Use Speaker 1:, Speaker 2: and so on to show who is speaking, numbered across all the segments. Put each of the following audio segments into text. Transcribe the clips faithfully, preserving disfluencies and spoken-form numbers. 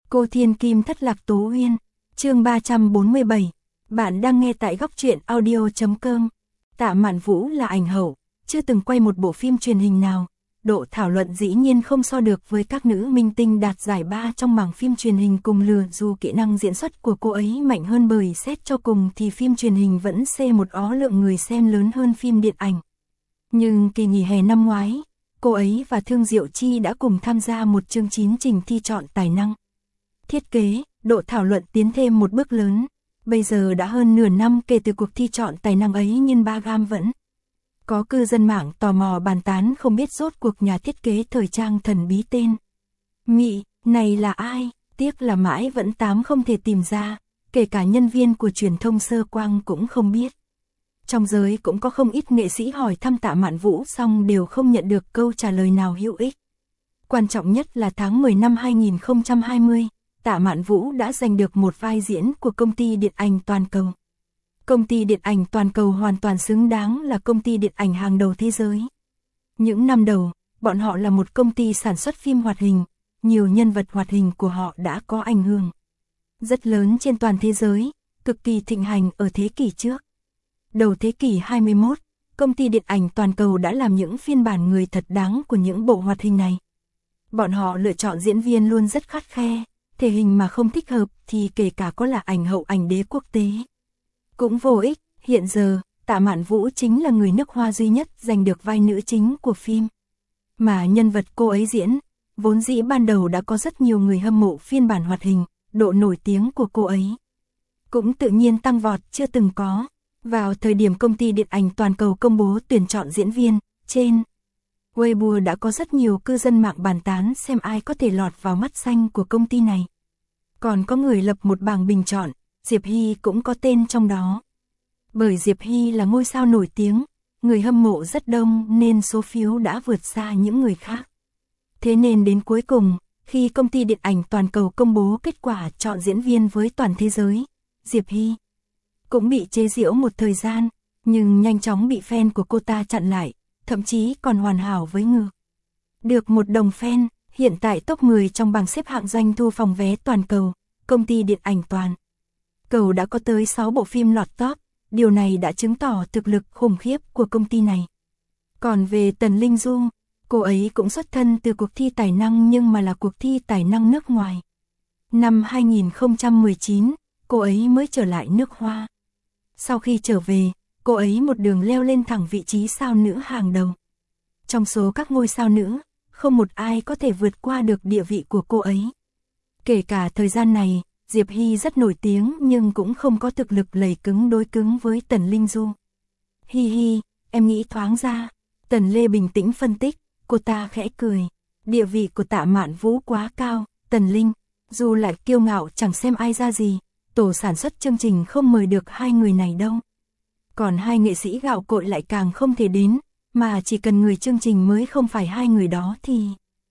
Speaker 1: Cô Thiên Kim thất lạc Tố Uyên, chương ba trăm bốn mươi bảy. Bạn đang nghe tại góc truyện audio chấm com. Tạ Mạn Vũ là ảnh hậu, chưa từng quay một bộ phim truyền hình nào. Độ thảo luận dĩ nhiên không so được với các nữ minh tinh đạt giải ba trong mảng phim truyền hình cùng lứa, dù kỹ năng diễn xuất của cô ấy mạnh hơn, bởi xét cho cùng thì phim truyền hình vẫn xê một ó lượng người xem lớn hơn phim điện ảnh. Nhưng kỳ nghỉ hè năm ngoái, cô ấy và Thương Diệu Chi đã cùng tham gia một chương chín trình thi chọn tài năng. Thiết kế, độ thảo luận tiến thêm một bước lớn. Bây giờ đã hơn nửa năm kể từ cuộc thi chọn tài năng ấy, nhưng ba gam vẫn có cư dân mạng tò mò bàn tán không biết rốt cuộc nhà thiết kế thời trang thần bí tên Mị này là ai. Tiếc là mãi vẫn tám không thể tìm ra, kể cả nhân viên của truyền thông Sơ Quang cũng không biết. Trong giới cũng có không ít nghệ sĩ hỏi thăm Tạ Mạn Vũ song đều không nhận được câu trả lời nào hữu ích. Quan trọng nhất là tháng mười năm hai nghìn không trăm hai mươi, Tạ Mạn Vũ đã giành được một vai diễn của công ty điện ảnh toàn cầu. Công ty điện ảnh toàn cầu hoàn toàn xứng đáng là công ty điện ảnh hàng đầu thế giới. Những năm đầu, bọn họ là một công ty sản xuất phim hoạt hình, nhiều nhân vật hoạt hình của họ đã có ảnh hưởng rất lớn trên toàn thế giới, cực kỳ thịnh hành ở thế kỷ trước. Đầu thế kỷ hai mươi mốt, công ty điện ảnh toàn cầu đã làm những phiên bản người thật đáng của những bộ hoạt hình này. Bọn họ lựa chọn diễn viên luôn rất khắt khe, thể hình mà không thích hợp thì kể cả có là ảnh hậu ảnh đế quốc tế cũng vô ích. Hiện giờ, Tạ Mạn Vũ chính là người nước Hoa duy nhất giành được vai nữ chính của phim. Mà nhân vật cô ấy diễn, vốn dĩ ban đầu đã có rất nhiều người hâm mộ phiên bản hoạt hình, độ nổi tiếng của cô ấy cũng tự nhiên tăng vọt chưa từng có. Vào thời điểm công ty điện ảnh toàn cầu công bố tuyển chọn diễn viên, trên Weibo đã có rất nhiều cư dân mạng bàn tán xem ai có thể lọt vào mắt xanh của công ty này. Còn có người lập một bảng bình chọn, Diệp Hy cũng có tên trong đó. Bởi Diệp Hy là ngôi sao nổi tiếng, người hâm mộ rất đông nên số phiếu đã vượt xa những người khác. Thế nên đến cuối cùng, khi công ty điện ảnh toàn cầu công bố kết quả chọn diễn viên với toàn thế giới, Diệp Hy cũng bị chế giễu một thời gian, nhưng nhanh chóng bị fan của cô ta chặn lại, thậm chí còn hoàn hảo với ngược được một đồng fan. Hiện tại top mười trong bảng xếp hạng doanh thu phòng vé toàn cầu, công ty điện ảnh toàn cầu đã có tới sáu bộ phim lọt top, điều này đã chứng tỏ thực lực khủng khiếp của công ty này. Còn về Tần Linh Du, cô ấy cũng xuất thân từ cuộc thi tài năng nhưng mà là cuộc thi tài năng nước ngoài. Năm hai nghìn không trăm mười chín, cô ấy mới trở lại nước Hoa. Sau khi trở về, cô ấy một đường leo lên thẳng vị trí sao nữ hàng đầu. Trong số các ngôi sao nữ, không một ai có thể vượt qua được địa vị của cô ấy. Kể cả thời gian này, Diệp Hy rất nổi tiếng nhưng cũng không có thực lực lầy cứng đối cứng với Tần Linh Du. Hi hi, em nghĩ thoáng ra. Tần Lê bình tĩnh phân tích, cô ta khẽ cười. Địa vị của Tạ Mạn Vũ quá cao, Tần Linh Du lại kiêu ngạo chẳng xem ai ra gì. Tổ sản xuất chương trình không mời được hai người này đâu. Còn hai nghệ sĩ gạo cội lại càng không thể đến, mà chỉ cần người chương trình mới không phải hai người đó thì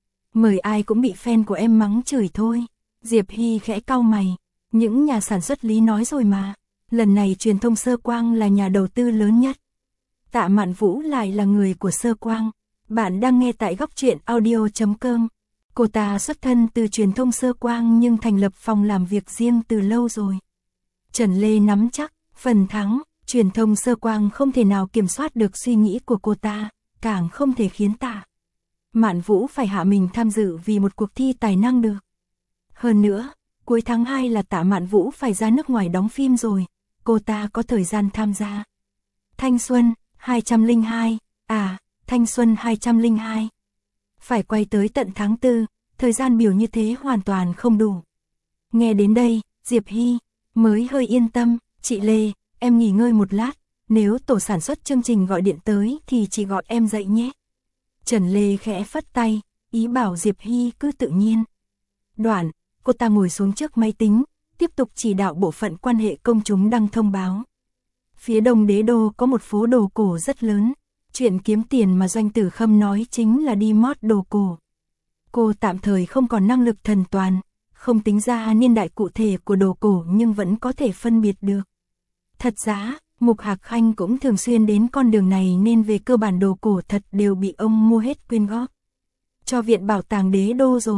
Speaker 1: mời ai cũng bị fan của em mắng chửi thôi. Diệp Hy khẽ cau mày, những nhà sản xuất lý nói rồi mà, lần này truyền thông Sơ Quang là nhà đầu tư lớn nhất. Tạ Mạn Vũ lại là người của Sơ Quang. Bạn đang nghe tại góc truyện audio chấm com. Cô ta xuất thân từ truyền thông Sơ Quang nhưng thành lập phòng làm việc riêng từ lâu rồi. Trần Lê nắm chắc phần thắng, truyền thông Sơ Quang không thể nào kiểm soát được suy nghĩ của cô ta, càng không thể khiến Tạ Mạn Vũ phải hạ mình tham dự vì một cuộc thi tài năng được. Hơn nữa, cuối tháng hai là Tạ Mạn Vũ phải ra nước ngoài đóng phim rồi, cô ta có thời gian tham gia Thanh Xuân hai không không hai, à, Thanh Xuân hai không không hai. Phải quay tới tận tháng tư, thời gian biểu như thế hoàn toàn không đủ. Nghe đến đây, Diệp Hy mới hơi yên tâm. Chị Lê, em nghỉ ngơi một lát, nếu tổ sản xuất chương trình gọi điện tới thì chị gọi em dậy nhé. Trần Lê khẽ phất tay, ý bảo Diệp Hy cứ tự nhiên. Đoạn, cô ta ngồi xuống trước máy tính, tiếp tục chỉ đạo bộ phận quan hệ công chúng đăng thông báo. Phía đông đế đô có một phố đồ cổ rất lớn. Chuyện kiếm tiền mà Doanh Tử Khâm nói chính là đi mót đồ cổ. Cô tạm thời không còn năng lực thần toàn, không tính ra niên đại cụ thể của đồ cổ nhưng vẫn có thể phân biệt được. Thật ra, Mục Hạc Khanh cũng thường xuyên đến con đường này nên về cơ bản đồ cổ thật đều bị ông mua hết quyên góp cho Viện Bảo tàng Đế Đô rồi.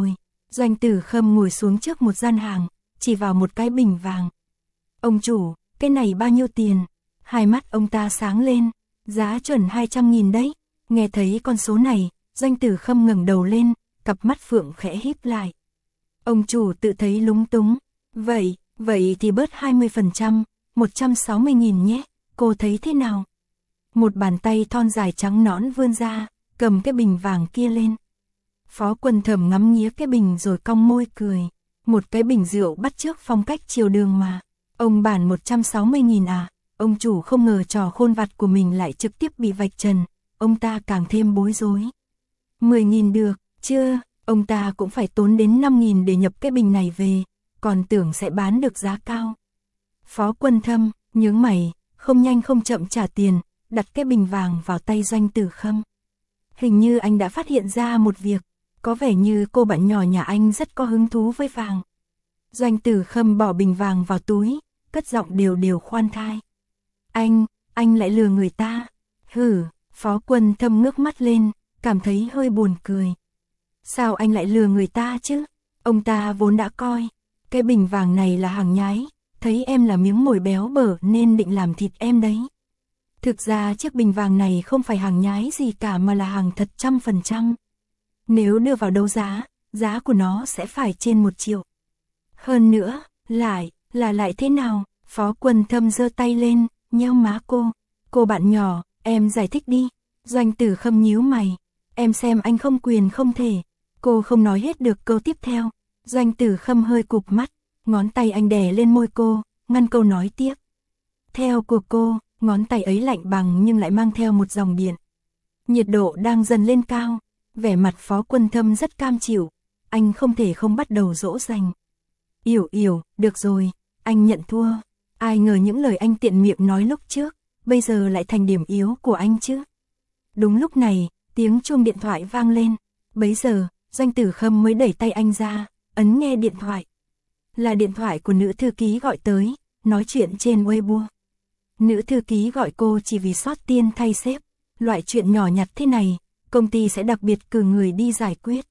Speaker 1: Doanh Tử Khâm ngồi xuống trước một gian hàng, chỉ vào một cái bình vàng. Ông chủ, cái này bao nhiêu tiền? Hai mắt ông ta sáng lên, giá chuẩn hai trăm nghìn đấy. Nghe thấy con số này, Doanh Tử Khâm ngẩng đầu lên, cặp mắt phượng khẽ híp lại. Ông chủ tự thấy lúng túng. Vậy, vậy thì bớt hai mươi phần trăm, một trăm sáu mươi nghìn nhé, cô thấy thế nào? Một bàn tay thon dài trắng nõn vươn ra, cầm cái bình vàng kia lên. Phó Quân Thẩm ngắm nghía cái bình rồi cong môi cười. Một cái bình rượu bắt chước phong cách triều đường mà. Ông bản một trăm sáu mươi nghìn à? Ông chủ không ngờ trò khôn vặt của mình lại trực tiếp bị vạch trần. Ông ta càng thêm bối rối. mười nghìn được, chưa? Ông ta cũng phải tốn đến năm nghìn để nhập cái bình này về. Còn tưởng sẽ bán được giá cao. Phó Quân Thâm, nhướng mày, không nhanh không chậm trả tiền, đặt cái bình vàng vào tay Doanh Tử Khâm. Hình như anh đã phát hiện ra một việc. Có vẻ như cô bạn nhỏ nhà anh rất có hứng thú với vàng. Doanh Tử Khâm bỏ bình vàng vào túi, cất giọng đều đều khoan thai. Anh, anh lại lừa người ta. Hử, Phó Quân Thâm ngước mắt lên, cảm thấy hơi buồn cười. Sao anh lại lừa người ta chứ? Ông ta vốn đã coi cái bình vàng này là hàng nhái, thấy em là miếng mồi béo bở nên định làm thịt em đấy. Thực ra chiếc bình vàng này không phải hàng nhái gì cả mà là hàng thật trăm phần trăm. Nếu đưa vào đấu giá, giá của nó sẽ phải trên một triệu. Hơn nữa, lại, là lại thế nào? Phó Quân Thâm giơ tay lên, nheo má cô. Cô bạn nhỏ, em giải thích đi. Doanh Tử Khâm nhíu mày. Em xem anh không quyền không thể. Cô không nói hết được câu tiếp theo. Doanh Tử Khâm hơi cụp mắt, ngón tay anh đè lên môi cô, ngăn câu nói tiếp. Theo của cô, ngón tay ấy lạnh bằng nhưng lại mang theo một dòng điện. Nhiệt độ đang dần lên cao. Vẻ mặt Phó Quân Thâm rất cam chịu, anh không thể không bắt đầu dỗ dành. Yểu yểu, được rồi, anh nhận thua. Ai ngờ những lời anh tiện miệng nói lúc trước, bây giờ lại thành điểm yếu của anh chứ. Đúng lúc này, tiếng chuông điện thoại vang lên. Bấy giờ, Doanh Tử Khâm mới đẩy tay anh ra, ấn nghe điện thoại. Là điện thoại của nữ thư ký gọi tới, nói chuyện trên Weibo. Nữ thư ký gọi cô chỉ vì sót tiên thay sếp. Loại chuyện nhỏ nhặt thế này, công ty sẽ đặc biệt cử người đi giải quyết.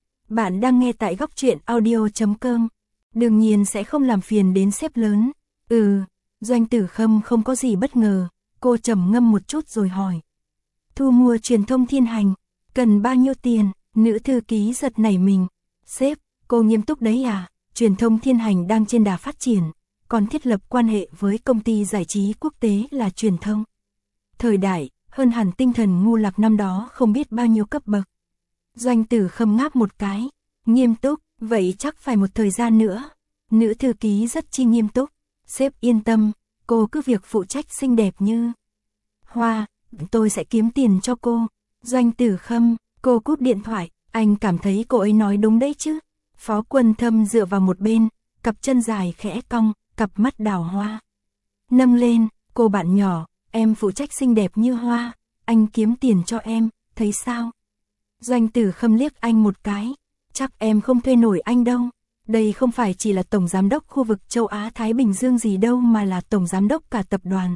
Speaker 1: Bạn đang nghe tại góc truyện audio chấm com. Đương nhiên sẽ không làm phiền đến sếp lớn. Ừ, Doanh Tử Khâm không có gì bất ngờ. Cô trầm ngâm một chút rồi hỏi. Thu mua truyền thông Thiên Hành, cần bao nhiêu tiền? Nữ thư ký giật nảy mình. Sếp, cô nghiêm túc đấy à? Truyền thông Thiên Hành đang trên đà phát triển, còn thiết lập quan hệ với công ty giải trí quốc tế là truyền thông. Thời đại, hơn hẳn tinh thần ngu lạc năm đó không biết bao nhiêu cấp bậc. Doanh Tử Khâm ngáp một cái, nghiêm túc, vậy chắc phải một thời gian nữa. Nữ thư ký rất chi nghiêm túc. Sếp yên tâm, cô cứ việc phụ trách xinh đẹp như hoa, tôi sẽ kiếm tiền cho cô. Doanh Tử Khâm, cô cúp điện thoại, anh cảm thấy cô ấy nói đúng đấy chứ. Phó Quân Thâm dựa vào một bên, cặp chân dài khẽ cong, cặp mắt đào hoa. Nâng lên, cô bạn nhỏ, em phụ trách xinh đẹp như hoa, anh kiếm tiền cho em, thấy sao? Doanh Tử Khâm liếc anh một cái, chắc em không thuê nổi anh đâu. Đây không phải chỉ là tổng giám đốc khu vực châu Á Thái Bình Dương gì đâu mà là tổng giám đốc cả tập đoàn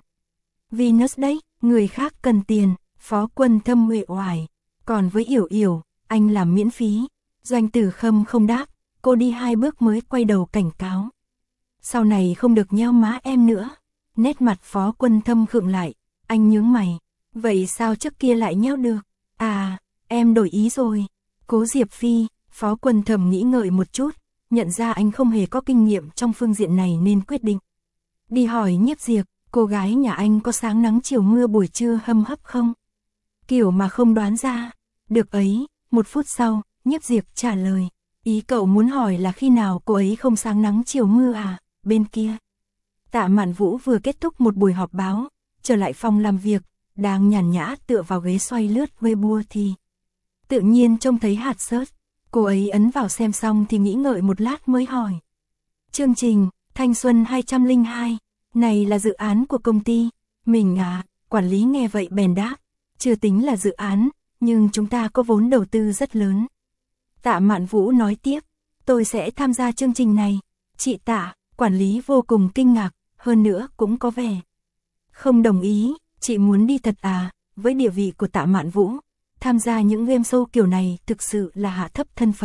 Speaker 1: Venus đấy, người khác cần tiền. Phó Quân Thâm uể oải, còn với Yểu Yểu, anh làm miễn phí. Doanh Tử Khâm không đáp, cô đi hai bước mới quay đầu cảnh cáo. Sau này không được nheo má em nữa. Nét mặt Phó Quân Thâm khựng lại, anh nhướng mày. Vậy sao trước kia lại nheo được? À, em đổi ý rồi. Cố Diệp Phi, Phó Quân Thâm nghĩ ngợi một chút, nhận ra anh không hề có kinh nghiệm trong phương diện này nên quyết định. Đi hỏi Nhiếp Diệp, cô gái nhà anh có sáng nắng chiều mưa buổi trưa hâm hấp không? Kiểu mà không đoán ra. Được ấy, một phút sau, Nhiếp Diệp trả lời. Ý cậu muốn hỏi là khi nào cô ấy không sáng nắng chiều mưa à? Bên kia, Tạ Mạn Vũ vừa kết thúc một buổi họp báo, trở lại phòng làm việc, đang nhàn nhã tựa vào ghế xoay lướt Weibo thì tự nhiên trông thấy hạt search. Cô ấy ấn vào xem xong thì nghĩ ngợi một lát mới hỏi. Chương trình, Thanh Xuân hai không không hai, này là dự án của công ty. Mình à, quản lý nghe vậy bèn đáp. Chưa tính là dự án, nhưng chúng ta có vốn đầu tư rất lớn. Tạ Mạn Vũ nói tiếp, tôi sẽ tham gia chương trình này. Chị Tạ, quản lý vô cùng kinh ngạc, hơn nữa cũng có vẻ không đồng ý. Chị muốn đi thật à? Với địa vị của Tạ Mạn Vũ, tham gia những game show kiểu này thực sự là hạ thấp thân phận,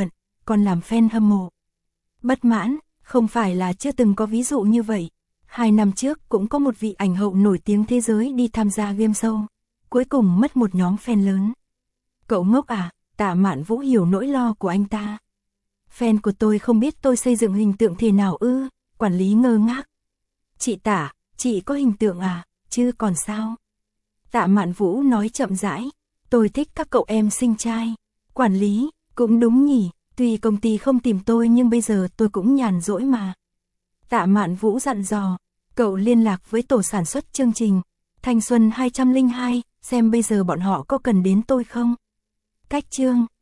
Speaker 1: còn làm fan hâm mộ. Bất mãn, không phải là chưa từng có ví dụ như vậy. Hai năm trước cũng có một vị ảnh hậu nổi tiếng thế giới đi tham gia game show, cuối cùng mất một nhóm fan lớn. Cậu ngốc à, Tạ Mạn Vũ hiểu nỗi lo của anh ta. Fan của tôi không biết tôi xây dựng hình tượng thế nào ư, quản lý ngơ ngác. Chị Tạ, chị có hình tượng à, chứ còn sao? Tạ Mạn Vũ nói chậm rãi, tôi thích các cậu em xinh trai. Quản lý, cũng đúng nhỉ, tuy công ty không tìm tôi nhưng bây giờ tôi cũng nhàn rỗi mà. Tạ Mạn Vũ dặn dò, cậu liên lạc với tổ sản xuất chương trình Thanh Xuân hai không hai, xem bây giờ bọn họ có cần đến tôi không? Cách chương